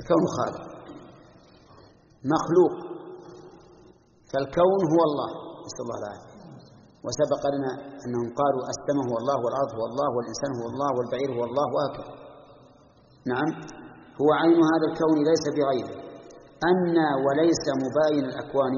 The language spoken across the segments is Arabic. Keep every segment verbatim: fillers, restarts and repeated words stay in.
الكون خالق مخلوق، فالكون هو الله، نسأل الله العافية. وسبق لنا أنهم قالوا السماء هو الله والأرض هو الله والإنسان هو الله والبعير هو الله وهكذا. نعم، هو عين هذا الكون ليس بغيره. أن وليس مباين الأكوان،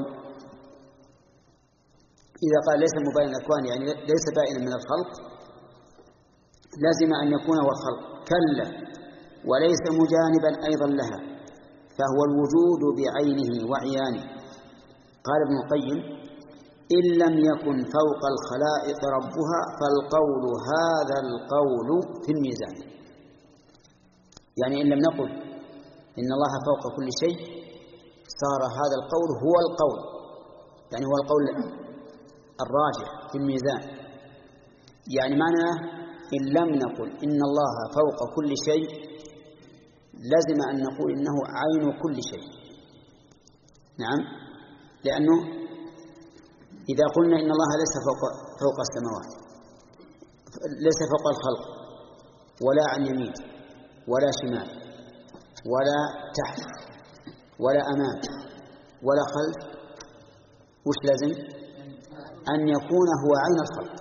إذا قال ليس مباين الأكوان يعني ليس بائنا من الخلق، لازم أن يكون هو الخلق. كلا، وليس مجانبا أيضا لها، فهو الوجود بعينه وعيانه. قال ابن القيم: إن لم يكن فوق الخلائق ربها فالقول هذا القول في الميزان. يعني إن لم نقل إن الله فوق كل شيء صار هذا القول هو القول، يعني هو القول الراجح في الميزان. يعني معناه إن لم نقل إن الله فوق كل شيء لازم أن نقول إنه عين كل شيء. نعم، لأنه إذا قلنا إن الله ليس فوق فوق السماوات، ليس فوق الخلق، ولا عن يمين ولا شمال ولا تحت ولا أمام ولا خلف، وش لازم؟ أن يكون هو عين الخلق.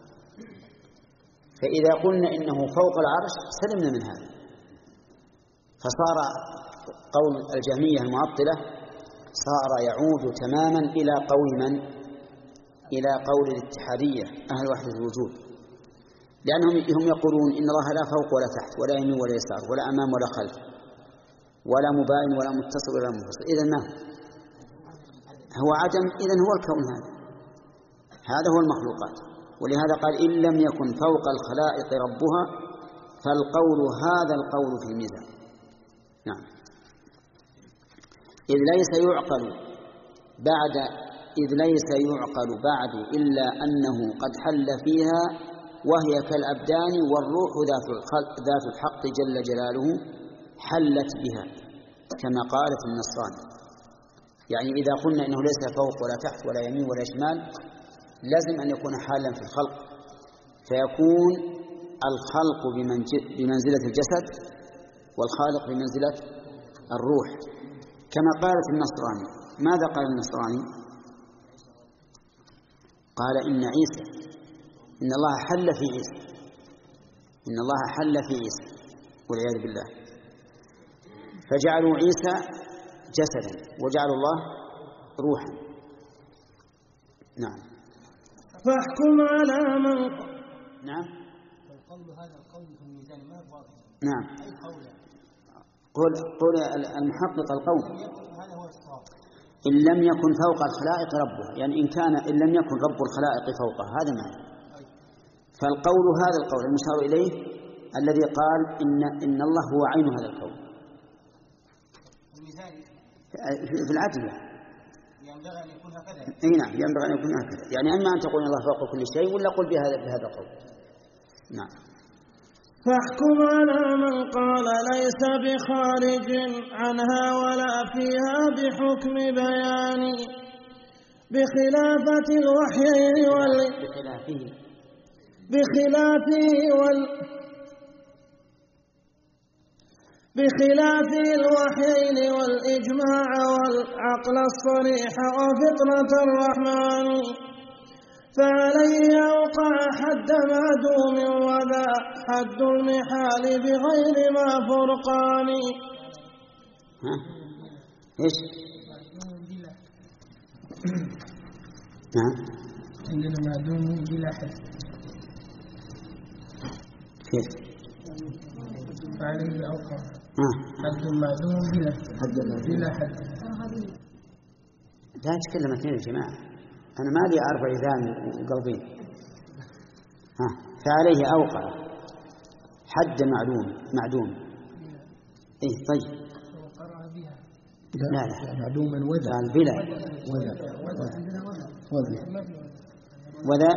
فإذا قلنا إنه فوق العرش سلمنا من هذا، فصار قول الجهمية المعطلة صار يعود تماما إلى قول من؟ إلى قول الاتحادية أهل وحدة الوجود، لأنهم هم يقولون إن الله لا فوق ولا تحت ولا يمين ولا يسار ولا أمام ولا خلف ولا مباين ولا متصل ولا منفصل. إذن ما هو عدم، إذن هو الكون هذا، هذا هو المخلوقات. ولهذا قال: إن لم يكن فوق الخلائق ربها فالقول هذا القول في الميزان. نعم، إذ ليس يعقل بعد إذ ليس يعقل بعد إلا أنه قد حل فيها وهي كالأبدان، والروح ذات ذات الحق جل جلاله حلت بها، كما قال في النصراني. يعني إذا قلنا إنه ليس فوق ولا تحت ولا يمين ولا شمال لازم أن يكون حالا في الخلق، فيكون الخلق بمنزلة الجسد والخالق بمنزلة الروح، كما قالت النصراني. ماذا قال النصراني؟ قال إن عيسى إن الله حل في عيسى إن الله حل في عيسى والعياذ بالله، فجعلوا عيسى جسدا وجعلوا الله روحا. نعم، فاحكم على من نعم القول هذا القول في الميزان ما هو واضح. نعم، أي قول؟ قول قول المحقق القول هذا هو الصواب. إن لم يكن فوق الخلائق ربه، يعني إن كان إن لم يكن رب الخلائق فوقه، هذا معنى. فالقول هذا القول المشار إليه الذي قال إن إن الله هو عين هذا الكون في العدل. ينبغي أن يكون هكذا. أي نعم، ينبغي أن يكون هكذا. يعني أما أن تقول الله فوق كل شيء ولا قل بهذا بهذا القول. نعم. فاحكم على من قال ليس بخارج عنها ولا فيها بحكم بيان، بخلافة الوحيين وال بخلافه بخلافه وال بخلاف الوحيين والإجماع والعقل الصريح وفطرة الرحمن، فعليه أوقع حد معدوم وذا حد المحال بغير ما فرقان. ها إيش؟ نعم، عندنا معدوم بلا حد. كيف؟ فعليه أوقع حد معدوم بلا حد بلا حد. لا تكلم اثنين يا جماعة، أنا ما لي أربع إذان وقلبين. ها، فعليه أوقع حد معلوم معدوم. إيه طيب. لا لا معدوما وذا بلا وذا وذا وذا.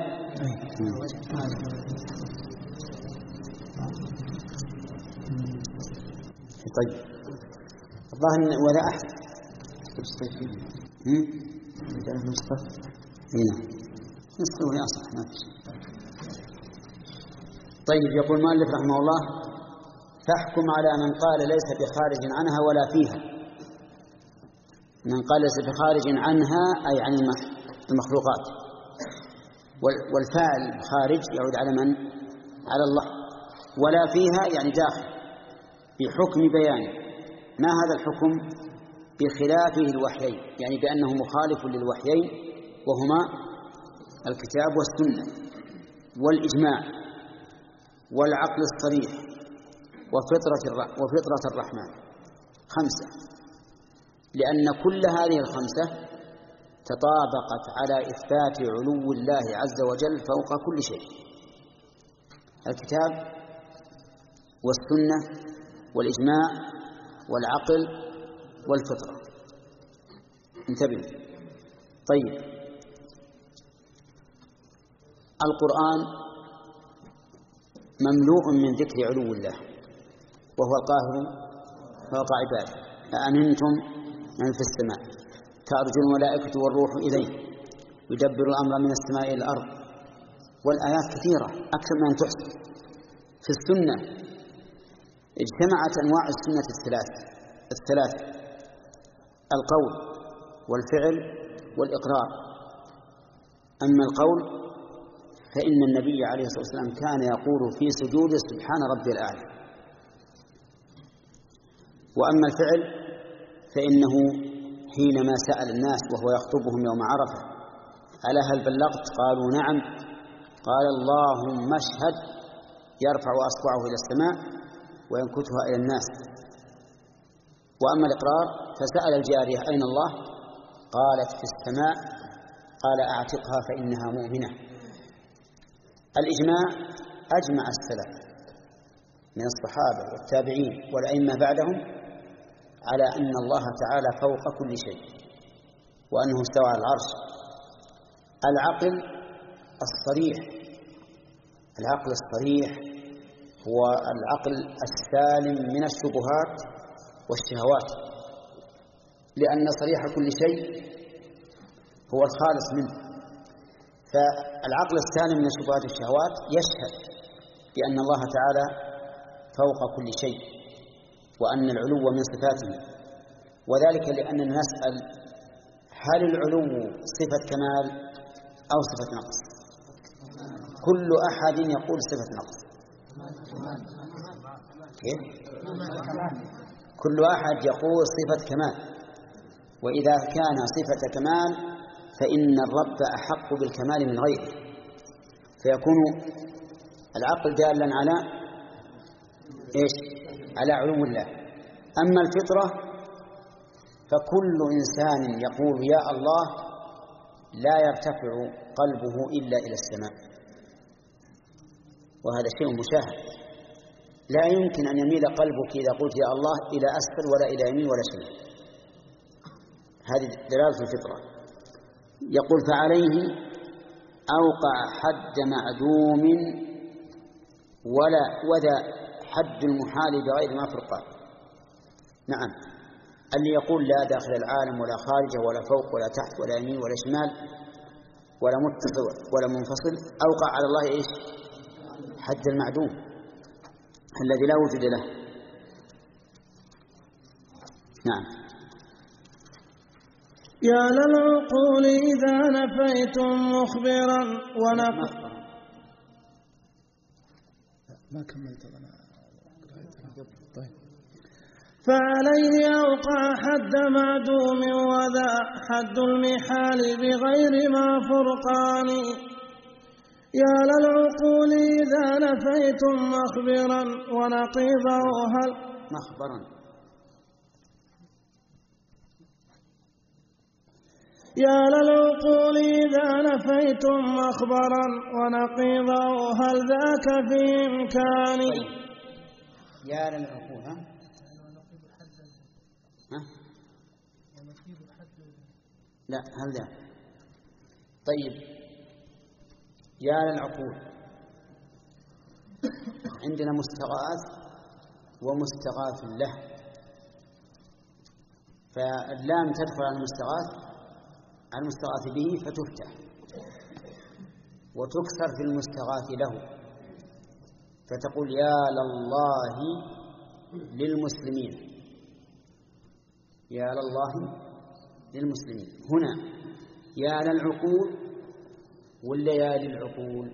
طيب، الظاهر وذا أحد. هم؟ نسخة هنا نسخة وهي أصح ما في شيء. طيب، يقول المؤلف رحمه الله: فاحكم على من قال ليس بخارج عنها ولا فيها. من قال ليس بخارج عنها أي عن المخلوقات، والفاعل خارج يعود على من؟ على الله. ولا فيها يعني داخل بحكم بيانه. ما هذا الحكم؟ بخلافه الوحيين، يعني بأنه مخالف للوحيين وهما الكتاب والسنة والإجماع والعقل الصريح وفطرة وفطرة الرحمن. خمسة، لأن كل هذه الخمسة تطابقت على إثبات علو الله عز وجل فوق كل شيء: الكتاب والسنة والإجماع والعقل والفطرة. انتبهوا. طيب، القرآن مملوء من ذكر علو الله وهو القاهر فوق عباده. أأمنتم من في السماء تعرج الملائكة والروح إليه يدبر الأمر من السماء إلى الأرض. والآيات كثيرة أكثر من أن تحصى. في السنة اجتمعت أنواع السنة الثلاث الثلاث القول والفعل والإقرار. أما القول فإن النبي عليه الصلاة والسلام كان يقول في سجوده: سبحان ربي الأعلى. وأما الفعل فإنه حينما سأل الناس وهو يخطبهم يوم عرفة: ألا هل بلغت؟ قالوا: نعم. قال: اللهم اشهد. يرفع أصبعه إلى السماء وينكتها إلى الناس. وأما الإقرار فسأل الجارية: أين الله؟ قالت: في السماء. قال: أعتقها فإنها مؤمنة. الإجماع أجمع السلف من الصحابة والتابعين والأئمة بعدهم على أن الله تعالى فوق كل شيء وأنه استوى على العرش. العقل الصريح العقل الصريح هو العقل السالم من الشبهات والشهوات، لأن صريح كل شيء هو الخالص منه. فالعقل السالم من الشبهات والشهوات يشهد بأن الله تعالى فوق كل شيء وأن العلو من صفاته. وذلك لأننا نسأل: هل العلو صفة كمال أو صفة نقص؟ كل أحد يقول صفة نقص. كيف؟ كل أحد يقول صفة كمال. وإذا كان صفة كمال فإن الرب أحق بالكمال من غيره، فيكون العقل دالا على إيش؟ على علو الله. أما الفطرة فكل إنسان يقول يا الله لا يرتفع قلبه إلا إلى السماء، وهذا شيء مشاهد. لا يمكن أن يميل قلبك إذا قلت يا الله إلى أسفل ولا إلى يمين ولا شمال. هذه دلالة الفطرة. يقول: فعليه أوقع حد معدوم ولا وذا حد المحال بغير ما فرقان. نعم، اللي يقول لا داخل العالم ولا خارجه ولا فوق ولا تحت ولا يمين ولا شمال ولا متصل ولا منفصل أوقع على الله إيش؟ حد المعدوم الذي لا وجود له. نعم. يا للعقول إذا نفيتم مخبرا ونفى. ما كملت أنا. طيب. فعليه أوقع حد معدوم وذا حد المحال بغير ما فرقان. يا للعقول إذا نفيتم مخبرا ونقيضه هل مخبرا. يا للعقول إذا نفيتم مخبرا ونقيضه هل ذاك في إمكان. طيب. يا للعقول ها؟ ها؟ لا هل ذاك. طيب، يا للعقول عندنا مستغاث ومستغاث له، فاللام تدخل على المستغاث على المستغاث به فتفتح، وتكثر في المستغاث له فتقول يا لله للمسلمين، يا لله للمسلمين. هنا يا للعقول ولا يا للعقول؟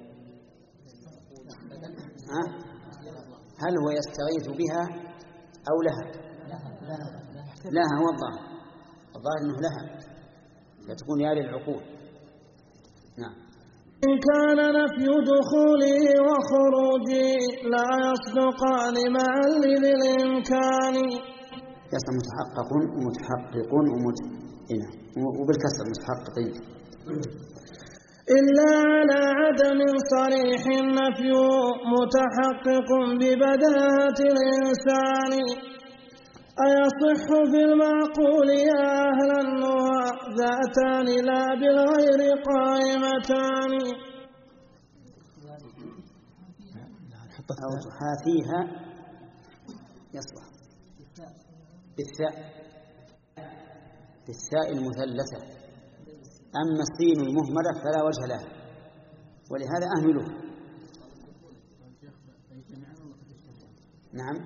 ها؟ هل هو يستغيث بها أو لها؟ لها. هو الظاهر الظاهر أنه لها، فتكون يا للعقول. نعم. إن كان نفي دخوله وخروجه لا يصدقان معا للإمكان. يصدق متحقق ومتحقق ومت... وبالكسر متحققين. إلا على عدم صريح النفي متحقق ببداهة الإنسان. أيصح في المعقول يا أهل النهى ذاتان لا بالغير قائمتان. أو تحاثيها يصلح بالثاء بالثاء المثلثة. أما السين المهملة فلا وجه لها، ولهذا أهمله. نعم.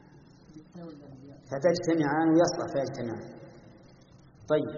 فتجتمعان ويصلح فيجتمعان. طيب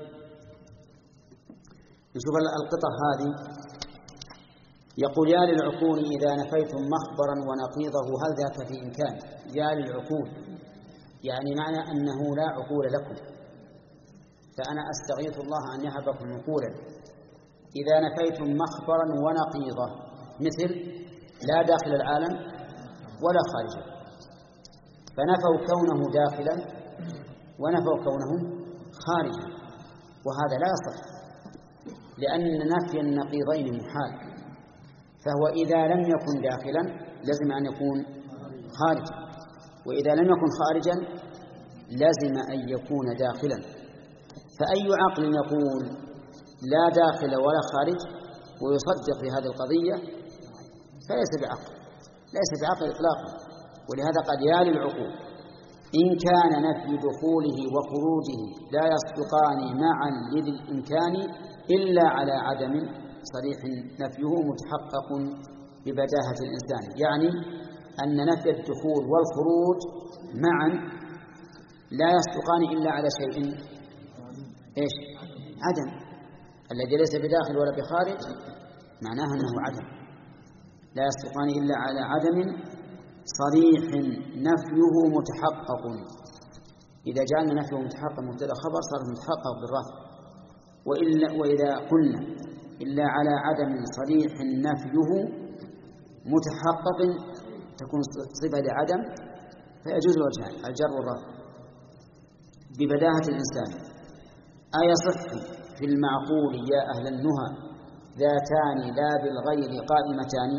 نشوف القطع هذه. يقول يا للعقول إذا نفيتم مخبرا ونقيضه هل ذاك في إمكان. يا للعقول يعني معنى أنه لا عقول لكم، فأنا أستغيث الله أن يهبكم عقولا. إذا نفيتم مخبرا ونقيضه مثل لا داخل العالم ولا خارجه، فنفوا كونه داخلا ونفوا كونه خارجا، وهذا لا يصح لأن نفي النقيضين محال. فهو إذا لم يكن داخلا لازم أن يكون خارجا، وإذا لم يكن خارجا لازم أن يكون داخلا. فأي عقل يقول لا داخل ولا خارج ويصدق في هذه القضية فليس بعقل، ليس بعقل إطلاقا. ولهذا قد يا للعقول إن كان نفي دخوله وخروجه لا يصدقان معا للإمكان إلا على عدم صريح نفيه متحقق ببداهة الإنسان. يعني أن نفي الدخول والخروج معا لا يصدقان إلا على شيء إيش؟ عدم. الذي ليس بداخل ولا بخارج معناه أنه عدم، لا يصدقان إلا على عدم صريح نفيه متحقق. إذا جعلنا نفيه متحقق مبتدأ خبر صار متحقق بالرفع. وإلا وإذا قلنا إلا على عدم صريح نفيه متحقق تكون صفة لعدم فيجوز الوجهان الجر والرفع ببداهة الإنسان. أيصح في المعقول يا أهل النهى ذاتان لا بالغير قائمتان؟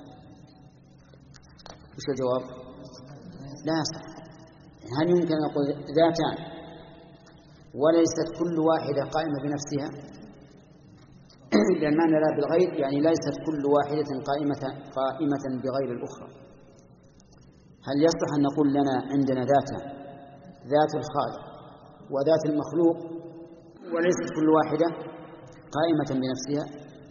وش الجواب؟ لا يصح. هل يمكن أن نقول ذاتان وليست كل واحدة قائمة بنفسها؟ لأن معنى لا بالغير يعني ليست كل واحدة قائمة قائمة بغير الأخرى. هل يصح أن نقول لنا عندنا ذاتان، ذات الخالق وذات المخلوق، وليست كل واحدة قائمة بنفسها؟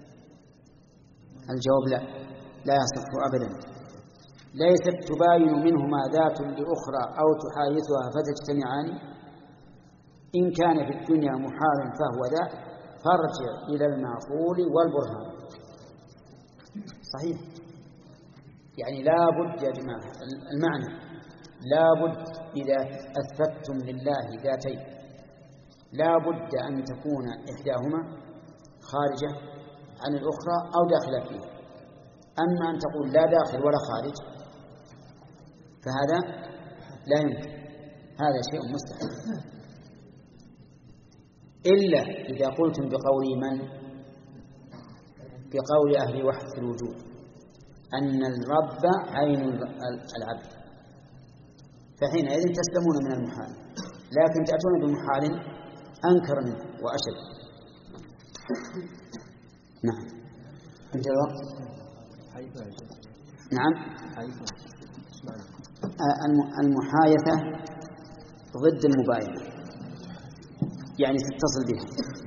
الجواب لا، لا يصح أبدا. ليست تباين منهما ذات لأخرى أو تحايثها فتجتمعان. إن كان في الدنيا محال فهو ذا فارجع إلى المعقول والبرهان. صحيح. يعني لا بد يا جماعة المعنى لا بد إذا أثبتتم لله ذاتين لا بد أن تكون إحداهما خارجة عن الأخرى أو داخلة فيها. أما أن تقول لا داخل ولا خارج فهذا لا يمكن، هذا شيء مستحيل. إلا إذا قلتم بقول من؟ بقول أهل وحدة الوجود أن الرب عين العبد، فحينئذ تسلمون من المحال، لكن تأتون بمحال أنكر منه وأشد. نعم. انت الوقت. نعم. المحايثة ضد المباينة، يعني تتصل بها.